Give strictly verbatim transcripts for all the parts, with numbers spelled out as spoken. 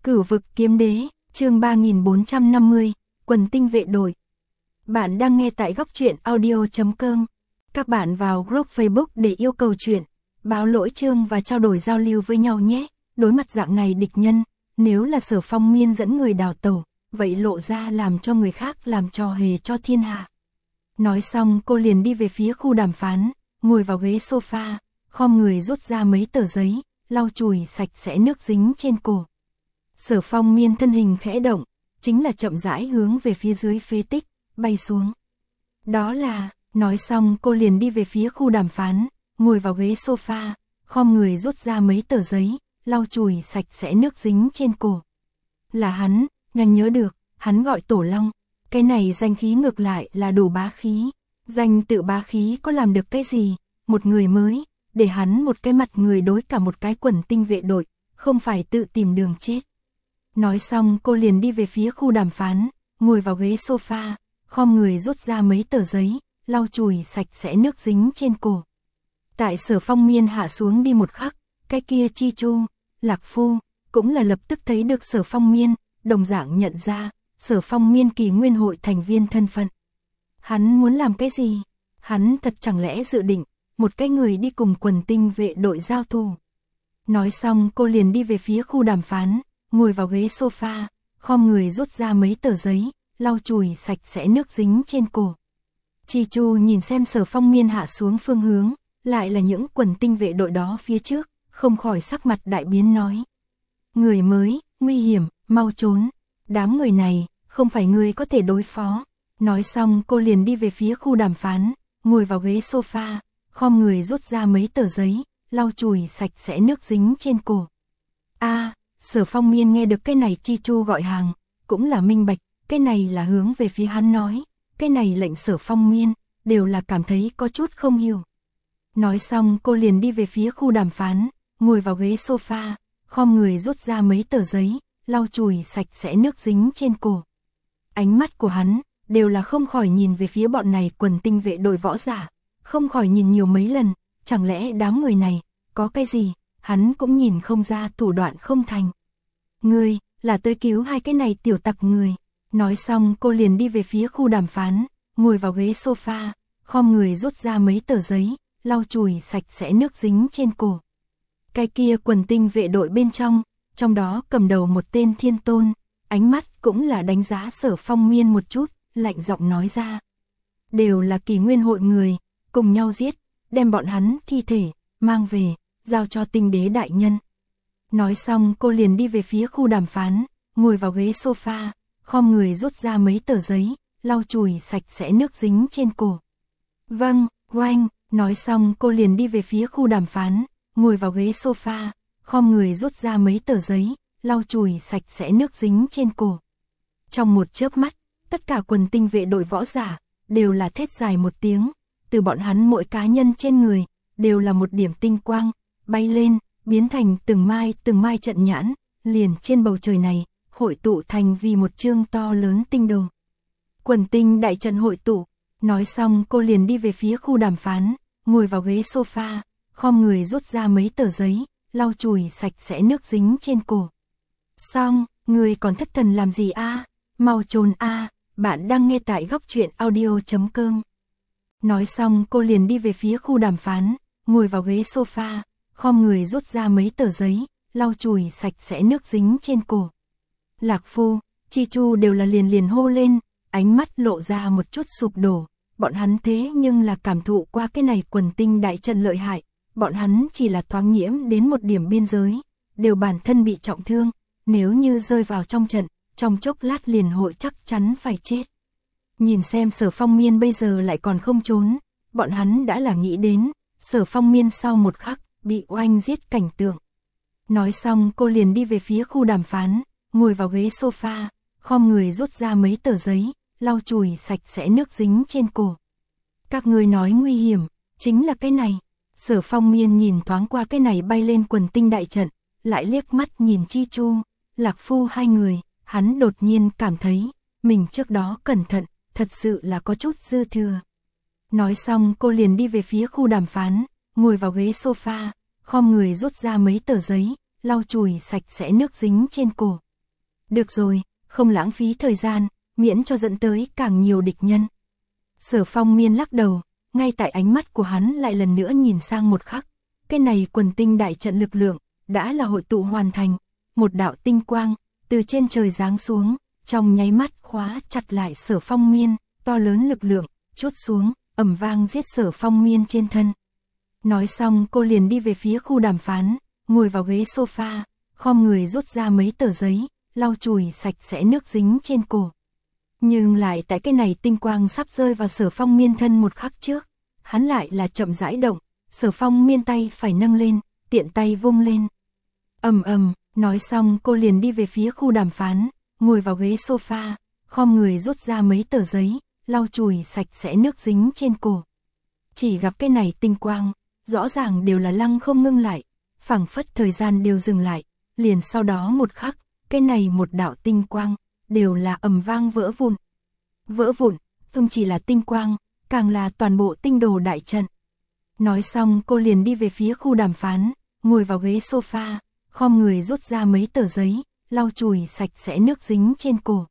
Cửu vực kiếm đế, chương ba nghìn bốn trăm năm mươi, quần tinh vệ đội. Bạn đang nghe tại góc truyện audio chấm com. Các bạn vào group Facebook để yêu cầu truyện, báo lỗi chương và trao đổi giao lưu với nhau nhé. Đối mặt dạng này địch nhân, nếu là Sở Phong Miên dẫn người đào tẩu, vậy lộ ra làm cho người khác làm trò hề cho thiên hạ. Nói xong cô liền đi về phía khu đàm phán, ngồi vào ghế sofa, khom người rút ra mấy tờ giấy, lau chùi sạch sẽ nước dính trên cổ. Sở Phong Miên thân hình khẽ động, chính là chậm rãi hướng về phía dưới phế tích, bay xuống. Đó là, nói xong cô liền đi về phía khu đàm phán, ngồi vào ghế sofa, khom người rút ra mấy tờ giấy, lau chùi sạch sẽ nước dính trên cổ. Là hắn, nhanh nhớ được, hắn gọi Tổ Long, cái này danh khí ngược lại là đủ bá khí. Danh tự bá khí có làm được cái gì, một người mới, để hắn một cái mặt người đối cả một cái quần tinh vệ đội, không phải tự tìm đường chết. Nói xong cô liền đi về phía khu đàm phán, ngồi vào ghế sofa, khom người rút ra mấy tờ giấy, lau chùi sạch sẽ nước dính trên cổ. Tại Sở Phong Miên hạ xuống đi một khắc, cái kia Chi Chu, Lạc Phu, cũng là lập tức thấy được Sở Phong Miên, đồng dạng nhận ra, Sở Phong Miên kỳ nguyên hội thành viên thân phận. Hắn muốn làm cái gì? Hắn thật chẳng lẽ dự định, một cái người đi cùng quần tinh vệ đội giao thủ. Nói xong cô liền đi về phía khu đàm phán, ngồi vào ghế sofa, khom người rút ra mấy tờ giấy, lau chùi sạch sẽ nước dính trên cổ. Chi Chu nhìn xem Sở Phong Miên hạ xuống phương hướng, lại là những quần tinh vệ đội đó phía trước, không khỏi sắc mặt đại biến nói. Người mới, nguy hiểm, mau trốn. Đám người này, không phải người có thể đối phó. Nói xong cô liền đi về phía khu đàm phán, ngồi vào ghế sofa, khom người rút ra mấy tờ giấy, lau chùi sạch sẽ nước dính trên cổ. A, Sở Phong Miên nghe được cái này Chi Chu gọi hàng, cũng là minh bạch, cái này là hướng về phía hắn nói, cái này lệnh Sở Phong Miên, đều là cảm thấy có chút không hiểu. Nói xong cô liền đi về phía khu đàm phán, ngồi vào ghế sofa, khom người rút ra mấy tờ giấy, lau chùi sạch sẽ nước dính trên cổ. Ánh mắt của hắn, đều là không khỏi nhìn về phía bọn này quần tinh vệ đội võ giả, không khỏi nhìn nhiều mấy lần, chẳng lẽ đám người này, có cái gì, hắn cũng nhìn không ra thủ đoạn không thành. Ngươi, là tới cứu hai cái này tiểu tặc người. Nói xong cô liền đi về phía khu đàm phán, ngồi vào ghế sofa, khom người rút ra mấy tờ giấy, lau chùi sạch sẽ nước dính trên cổ. Cái kia quần tinh vệ đội bên trong, trong đó cầm đầu một tên thiên tôn, ánh mắt cũng là đánh giá Sở Phong Miên một chút, lạnh giọng nói ra. Đều là kỳ nguyên hội người, cùng nhau giết, đem bọn hắn thi thể, mang về, giao cho tinh đế đại nhân. Nói xong cô liền đi về phía khu đàm phán, ngồi vào ghế sofa, khom người rút ra mấy tờ giấy, lau chùi sạch sẽ nước dính trên cổ. Vâng, oanh, nói xong cô liền đi về phía khu đàm phán, ngồi vào ghế sofa, khom người rút ra mấy tờ giấy, lau chùi sạch sẽ nước dính trên cổ. Trong một chớp mắt, tất cả quần tinh vệ đội võ giả, đều là thét dài một tiếng, từ bọn hắn mỗi cá nhân trên người, đều là một điểm tinh quang, bay lên, biến thành từng mai từng mai trận nhãn, liền trên bầu trời này, hội tụ thành vì một chương to lớn tinh đồ. Quần tinh đại trận hội tụ, nói xong cô liền đi về phía khu đàm phán, ngồi vào ghế sofa, khom người rút ra mấy tờ giấy, lau chùi sạch sẽ nước dính trên cổ. Xong, người còn thất thần làm gì a? Mau trốn a, bạn đang nghe tại góc truyện audio chấm com. Nói xong cô liền đi về phía khu đàm phán, ngồi vào ghế sofa, khom người rút ra mấy tờ giấy, lau chùi sạch sẽ nước dính trên cổ. Lạc Phu, Chi Chu đều là liền liền hô lên, ánh mắt lộ ra một chút sụp đổ. Bọn hắn thế nhưng là cảm thụ qua cái này quần tinh đại trận lợi hại, bọn hắn chỉ là thoáng nhiễm đến một điểm biên giới, đều bản thân bị trọng thương, nếu như rơi vào trong trận, trong chốc lát liền hội chắc chắn phải chết. Nhìn xem Sở Phong Miên bây giờ lại còn không trốn, bọn hắn đã là nghĩ đến, Sở Phong Miên sau một khắc, bị oanh giết cảnh tượng. Nói xong cô liền đi về phía khu đàm phán, ngồi vào ghế sofa, khom người rút ra mấy tờ giấy, lau chùi sạch sẽ nước dính trên cổ. Các người nói nguy hiểm, chính là cái này. Sở Phong Miên nhìn thoáng qua cái này bay lên quần tinh đại trận, lại liếc mắt nhìn Chi Chu, Lạc Phu hai người, hắn đột nhiên cảm thấy, mình trước đó cẩn thận, thật sự là có chút dư thừa. Nói xong cô liền đi về phía khu đàm phán, ngồi vào ghế sofa, khom người rút ra mấy tờ giấy, lau chùi sạch sẽ nước dính trên cổ. Được rồi, không lãng phí thời gian, miễn cho dẫn tới càng nhiều địch nhân. Sở Phong Miên lắc đầu, ngay tại ánh mắt của hắn lại lần nữa nhìn sang một khắc. Cái này quần tinh đại trận lực lượng, đã là hội tụ hoàn thành. Một đạo tinh quang, từ trên trời giáng xuống, trong nháy mắt khóa chặt lại Sở Phong Miên, to lớn lực lượng, chút xuống, ầm vang giết Sở Phong Miên trên thân. Nói xong cô liền đi về phía khu đàm phán, ngồi vào ghế sofa, khom người rút ra mấy tờ giấy, lau chùi sạch sẽ nước dính trên cổ. Nhưng lại tại cái này tinh quang sắp rơi vào Sở Phong Miên thân một khắc trước, hắn lại là chậm rãi động, Sở Phong Miên tay phải nâng lên, tiện tay vung lên. Ầm ầm, nói xong cô liền đi về phía khu đàm phán, ngồi vào ghế sofa, khom người rút ra mấy tờ giấy, lau chùi sạch sẽ nước dính trên cổ. Chỉ gặp cái này tinh quang, rõ ràng đều là lăng không ngưng lại, phảng phất thời gian đều dừng lại, liền sau đó một khắc, cái này một đạo tinh quang, đều là ầm vang vỡ vụn. Vỡ vụn, không chỉ là tinh quang, càng là toàn bộ tinh đồ đại trận. Nói xong cô liền đi về phía khu đàm phán, ngồi vào ghế sofa, khom người rút ra mấy tờ giấy, lau chùi sạch sẽ nước dính trên cổ.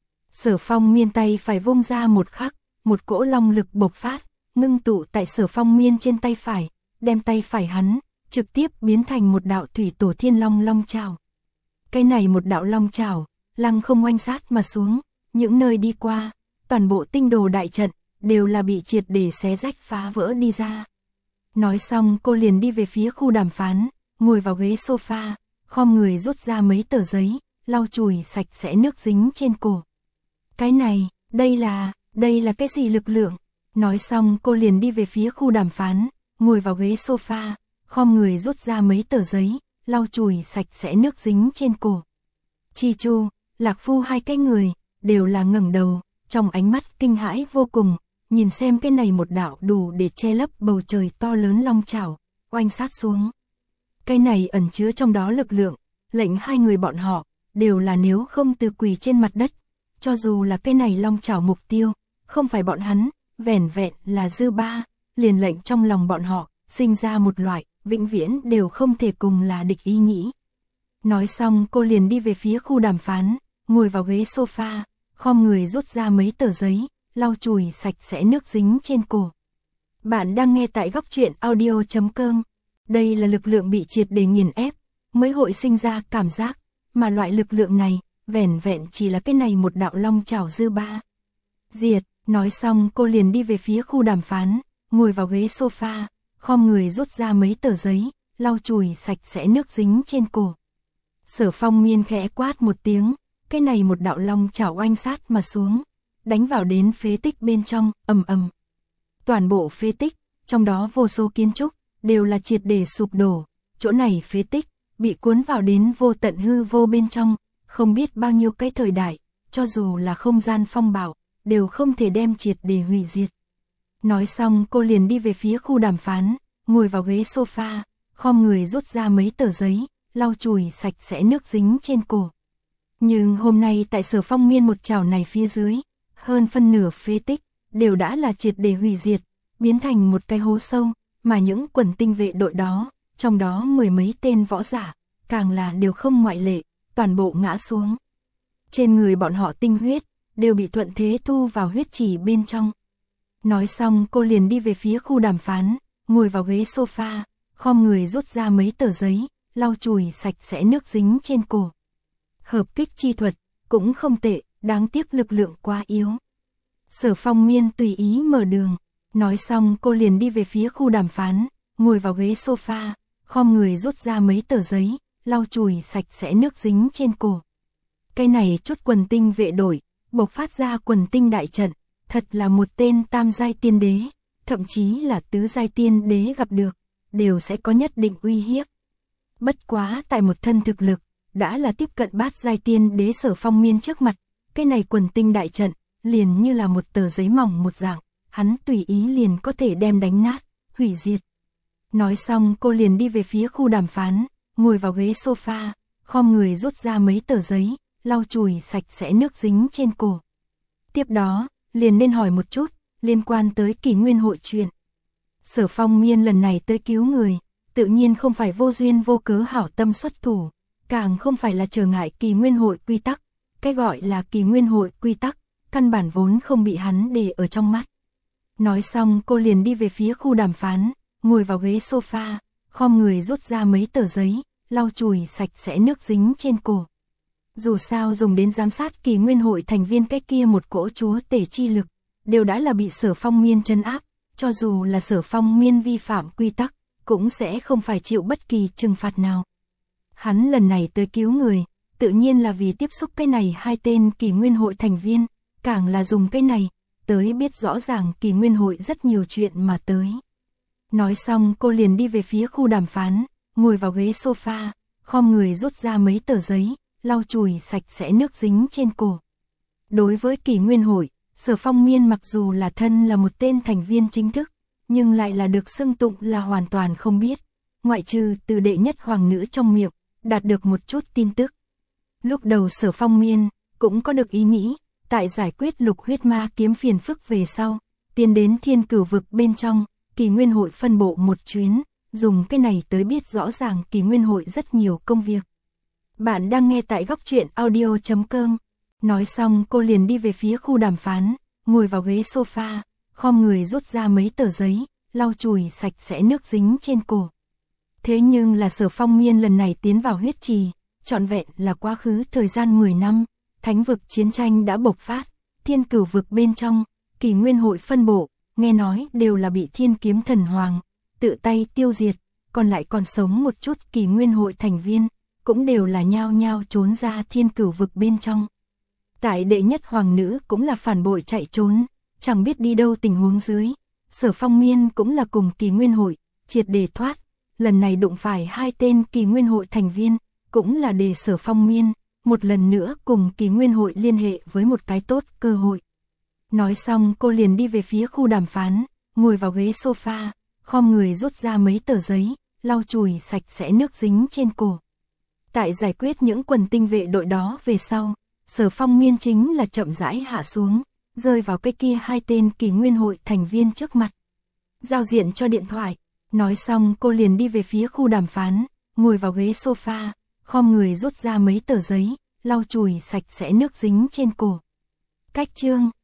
Sở Phong Miên tay phải vung ra một khắc, một cỗ long lực bộc phát, ngưng tụ tại Sở Phong Miên trên tay phải, đem tay phải hắn, trực tiếp biến thành một đạo thủy tổ thiên long long chảo. Cái này một đạo long chảo, lăng không oanh sát mà xuống, những nơi đi qua, toàn bộ tinh đồ đại trận, đều là bị triệt để xé rách phá vỡ đi ra. Nói xong cô liền đi về phía khu đàm phán, ngồi vào ghế sofa, khom người rút ra mấy tờ giấy, lau chùi sạch sẽ nước dính trên cổ. Cái này, đây là, đây là cái gì lực lượng? Nói xong cô liền đi về phía khu đàm phán, ngồi vào ghế sofa, khom người rút ra mấy tờ giấy, lau chùi sạch sẽ nước dính trên cổ. Chi Chu, Lạc Phu hai cái người, đều là ngẩng đầu, trong ánh mắt kinh hãi vô cùng, nhìn xem cái này một đạo đủ để che lấp bầu trời to lớn long chảo, oanh sát xuống. Cái này ẩn chứa trong đó lực lượng, lệnh hai người bọn họ, đều là nếu không từ quỳ trên mặt đất, cho dù là cái này long chảo mục tiêu, không phải bọn hắn, vẻn vẹn là dư ba, liền lệnh trong lòng bọn họ, sinh ra một loại, vĩnh viễn đều không thể cùng là địch ý nghĩ. Nói xong cô liền đi về phía khu đàm phán, ngồi vào ghế sofa, khom người rút ra mấy tờ giấy, lau chùi sạch sẽ nước dính trên cổ. Bạn đang nghe tại góc truyện audio chấm com. Đây là lực lượng bị triệt để nghiền ép, mới hội sinh ra cảm giác, mà loại lực lượng này, vẻn vẹn chỉ là cái này một đạo long chảo dư ba. Diệt, nói xong cô liền đi về phía khu đàm phán, ngồi vào ghế sofa, khom người rút ra mấy tờ giấy, lau chùi sạch sẽ nước dính trên cổ. Sở Phong Miên khẽ quát một tiếng, cái này một đạo long chảo oanh sát mà xuống, đánh vào đến phế tích bên trong, ầm ầm. Toàn bộ phế tích, trong đó vô số kiến trúc, đều là triệt để sụp đổ, chỗ này phế tích, bị cuốn vào đến vô tận hư vô bên trong, không biết bao nhiêu cái thời đại, cho dù là không gian phong bạo, đều không thể đem triệt để hủy diệt. Nói xong cô liền đi về phía khu đàm phán, ngồi vào ghế sofa, khom người rút ra mấy tờ giấy, lau chùi sạch sẽ nước dính trên cổ. Nhưng hôm nay tại Sở Phong Miên một chảo này phía dưới, hơn phân nửa phế tích, đều đã là triệt để hủy diệt, biến thành một cái hố sâu, mà những quần tinh vệ đội đó, trong đó mười mấy tên võ giả, càng là đều không ngoại lệ, toàn bộ ngã xuống. Trên người bọn họ tinh huyết, đều bị thuận thế thu vào huyết chỉ bên trong. Nói xong cô liền đi về phía khu đàm phán, ngồi vào ghế sofa, khom người rút ra mấy tờ giấy, lau chùi sạch sẽ nước dính trên cổ. Hợp kích chi thuật, cũng không tệ, đáng tiếc lực lượng quá yếu. Sở Phong Miên tùy ý mở đường, nói xong cô liền đi về phía khu đàm phán, ngồi vào ghế sofa, khom người rút ra mấy tờ giấy, lau chùi sạch sẽ nước dính trên cổ. Cái này chút quần tinh vệ đội, bộc phát ra quần tinh đại trận, thật là một tên tam giai tiên đế, thậm chí là tứ giai tiên đế gặp được, đều sẽ có nhất định uy hiếp. Bất quá tại một thân thực lực, đã là tiếp cận bát giai tiên đế Sở Phong Miên trước mặt, cái này quần tinh đại trận, liền như là một tờ giấy mỏng một dạng, hắn tùy ý liền có thể đem đánh nát, hủy diệt. Nói xong cô liền đi về phía khu đàm phán, ngồi vào ghế sofa, khom người rút ra mấy tờ giấy, lau chùi sạch sẽ nước dính trên cổ. Tiếp đó, liền nên hỏi một chút, liên quan tới Kỷ Nguyên hội chuyện. Sở Phong Miên lần này tới cứu người, tự nhiên không phải vô duyên vô cớ hảo tâm xuất thủ, càng không phải là trở ngại Kỷ Nguyên hội quy tắc, cái gọi là kỳ nguyên hội quy tắc, căn bản vốn không bị hắn để ở trong mắt. Nói xong cô liền đi về phía khu đàm phán, ngồi vào ghế sofa, khom người rút ra mấy tờ giấy, lau chùi sạch sẽ nước dính trên cổ. Dù sao dùng đến giám sát kỳ nguyên hội thành viên cái kia một cỗ chúa tể chi lực, đều đã là bị Sở Phong Miên trấn áp, cho dù là Sở Phong Miên vi phạm quy tắc, cũng sẽ không phải chịu bất kỳ trừng phạt nào. Hắn lần này tới cứu người, tự nhiên là vì tiếp xúc cái này hai tên kỳ nguyên hội thành viên, càng là dùng cái này, tới biết rõ ràng kỳ nguyên hội rất nhiều chuyện mà tới. Nói xong cô liền đi về phía khu đàm phán, ngồi vào ghế sofa, khom người rút ra mấy tờ giấy, lau chùi sạch sẽ nước dính trên cổ. Đối với kỳ nguyên hội, Sở Phong Miên mặc dù là thân là một tên thành viên chính thức, nhưng lại là được xưng tụng là hoàn toàn không biết, ngoại trừ từ đệ nhất hoàng nữ trong miệng, đạt được một chút tin tức. Lúc đầu Sở Phong Miên cũng có được ý nghĩ, tại giải quyết lục huyết ma kiếm phiền phức về sau, tiến đến thiên cửu vực bên trong, kỳ nguyên hội phân bộ một chuyến, dùng cái này tới biết rõ ràng kỳ nguyên hội rất nhiều công việc. Bạn đang nghe tại góc truyện audio chấm com. Nói xong cô liền đi về phía khu đàm phán, ngồi vào ghế sofa, khom người rút ra mấy tờ giấy, lau chùi sạch sẽ nước dính trên cổ. Thế nhưng là Sở Phong Miên lần này tiến vào huyết trì, trọn vẹn là quá khứ thời gian mười năm, thánh vực chiến tranh đã bộc phát, thiên cửu vực bên trong, kỳ nguyên hội phân bộ, nghe nói đều là bị thiên kiếm thần hoàng, tự tay tiêu diệt, còn lại còn sống một chút kỳ nguyên hội thành viên, cũng đều là nhao nhao trốn ra thiên cửu vực bên trong. Tại đệ nhất hoàng nữ cũng là phản bội chạy trốn, chẳng biết đi đâu tình huống dưới, Sở Phong Miên cũng là cùng kỳ nguyên hội, triệt để thoát, lần này đụng phải hai tên kỳ nguyên hội thành viên, cũng là để Sở Phong Miên, một lần nữa cùng kỳ nguyên hội liên hệ với một cái tốt cơ hội. Nói xong cô liền đi về phía khu đàm phán, ngồi vào ghế sofa, khom người rút ra mấy tờ giấy, lau chùi sạch sẽ nước dính trên cổ. Tại giải quyết những quần tinh vệ đội đó về sau, Sở Phong Miên chính là chậm rãi hạ xuống, rơi vào cái kia hai tên kỳ nguyên hội thành viên trước mặt. Giao diện cho điện thoại, nói xong cô liền đi về phía khu đàm phán, ngồi vào ghế sofa, khom người rút ra mấy tờ giấy, lau chùi sạch sẽ nước dính trên cổ. Cách chương